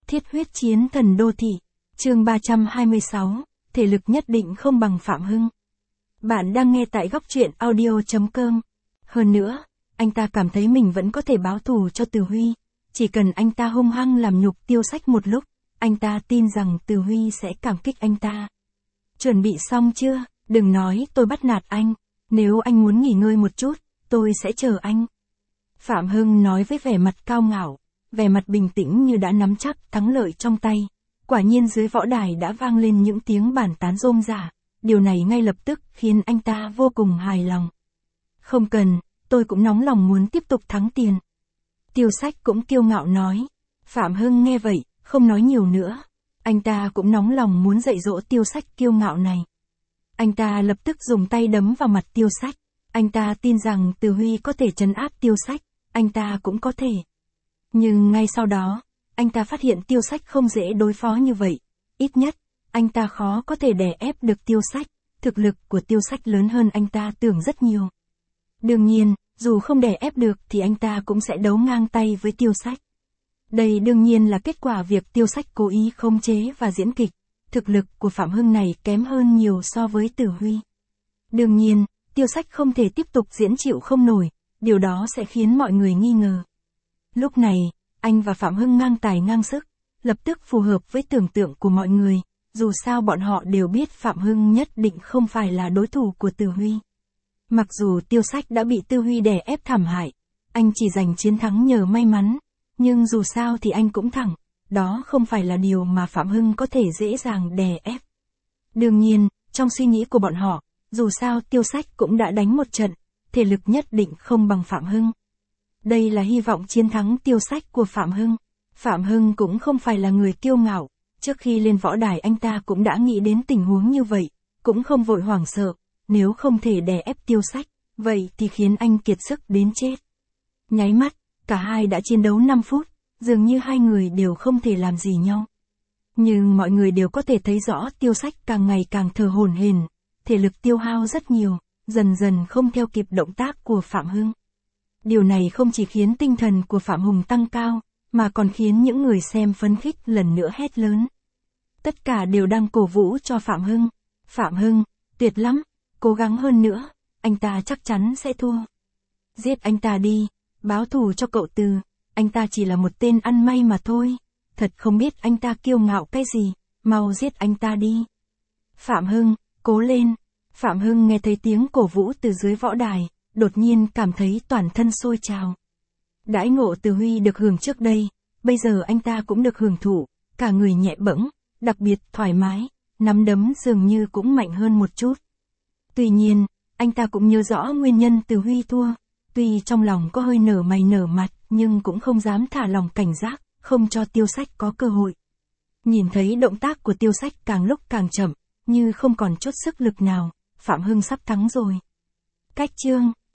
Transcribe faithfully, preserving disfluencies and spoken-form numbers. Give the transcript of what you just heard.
Thiết huyết chiến thần đô thị. Chương ba trăm hai mươi sáu, thể lực nhất định không bằng Phạm Hưng. Bạn đang nghe tại góc truyện audio chấm com. Hơn nữa, anh ta cảm thấy mình vẫn có thể báo thù cho Từ Huy. Chỉ cần anh ta hung hăng làm nhục Tiêu Sách một lúc, anh ta tin rằng Từ Huy sẽ cảm kích anh ta. Chuẩn bị xong chưa? Đừng nói tôi bắt nạt anh. Nếu anh muốn nghỉ ngơi một chút, tôi sẽ chờ anh. Phạm Hưng nói với vẻ mặt cao ngạo, vẻ mặt bình tĩnh như đã nắm chắc thắng lợi trong tay. Quả nhiên dưới võ đài đã vang lên những tiếng bàn tán rôm rả. Điều này ngay lập tức khiến anh ta vô cùng hài lòng. Không cần, tôi cũng nóng lòng muốn tiếp tục thắng tiền. Tiêu Sách cũng kiêu ngạo nói. Phạm Hưng nghe vậy, không nói nhiều nữa. Anh ta cũng nóng lòng muốn dạy dỗ Tiêu Sách kiêu ngạo này. Anh ta lập tức dùng tay đấm vào mặt Tiêu Sách. Anh ta tin rằng Từ Huy có thể trấn áp Tiêu Sách, anh ta cũng có thể. Nhưng ngay sau đó, anh ta phát hiện Tiêu Sách không dễ đối phó như vậy. Ít nhất, anh ta khó có thể đè ép được Tiêu Sách. Thực lực của Tiêu Sách lớn hơn anh ta tưởng rất nhiều. Đương nhiên, dù không đè ép được thì anh ta cũng sẽ đấu ngang tay với Tiêu Sách. Đây đương nhiên là kết quả việc Tiêu Sách cố ý khống chế và diễn kịch. Thực lực của Phạm Hưng này kém hơn nhiều so với Từ Huy. Đương nhiên, Tiêu Sách không thể tiếp tục diễn chịu không nổi, điều đó sẽ khiến mọi người nghi ngờ. Lúc này, anh và Phạm Hưng ngang tài ngang sức, lập tức phù hợp với tưởng tượng của mọi người, dù sao bọn họ đều biết Phạm Hưng nhất định không phải là đối thủ của Từ Huy. Mặc dù Tiêu Sách đã bị Từ Huy đè ép thảm hại, anh chỉ giành chiến thắng nhờ may mắn, nhưng dù sao thì anh cũng thẳng, đó không phải là điều mà Phạm Hưng có thể dễ dàng đè ép. Đương nhiên, trong suy nghĩ của bọn họ, dù sao Tiêu Sách cũng đã đánh một trận, thể lực nhất định không bằng Phạm Hưng. Đây là hy vọng chiến thắng Tiêu Sách của Phạm Hưng. Phạm Hưng cũng không phải là người kiêu ngạo, trước khi lên võ đài anh ta cũng đã nghĩ đến tình huống như vậy, cũng không vội hoảng sợ, nếu không thể đè ép Tiêu Sách, vậy thì khiến anh kiệt sức đến chết. Nháy mắt, cả hai đã chiến đấu năm phút, dường như hai người đều không thể làm gì nhau. Nhưng mọi người đều có thể thấy rõ Tiêu Sách càng ngày càng thờ hổn hển, thể lực tiêu hao rất nhiều, dần dần không theo kịp động tác của Phạm Hưng. Điều này không chỉ khiến tinh thần của Phạm Hùng tăng cao, mà còn khiến những người xem phấn khích lần nữa hét lớn. Tất cả đều đang cổ vũ cho Phạm Hưng. Phạm Hưng, tuyệt lắm, cố gắng hơn nữa, anh ta chắc chắn sẽ thua. Giết anh ta đi, báo thù cho cậu Từ, anh ta chỉ là một tên ăn may mà thôi, thật không biết anh ta kiêu ngạo cái gì, mau giết anh ta đi. Phạm Hưng, cố lên. Phạm Hưng nghe thấy tiếng cổ vũ từ dưới võ đài, đột nhiên cảm thấy toàn thân sôi trào. Đãi ngộ Từ Huy được hưởng trước đây, bây giờ anh ta cũng được hưởng thụ, cả người nhẹ bẫng, đặc biệt thoải mái, nắm đấm dường như cũng mạnh hơn một chút. Tuy nhiên, anh ta cũng nhớ rõ nguyên nhân Từ Huy thua, tuy trong lòng có hơi nở mày nở mặt, nhưng cũng không dám thả lòng cảnh giác, không cho Tiêu Sách có cơ hội. Nhìn thấy động tác của Tiêu Sách càng lúc càng chậm, như không còn chút sức lực nào, Phạm Hưng sắp thắng rồi. Cách chương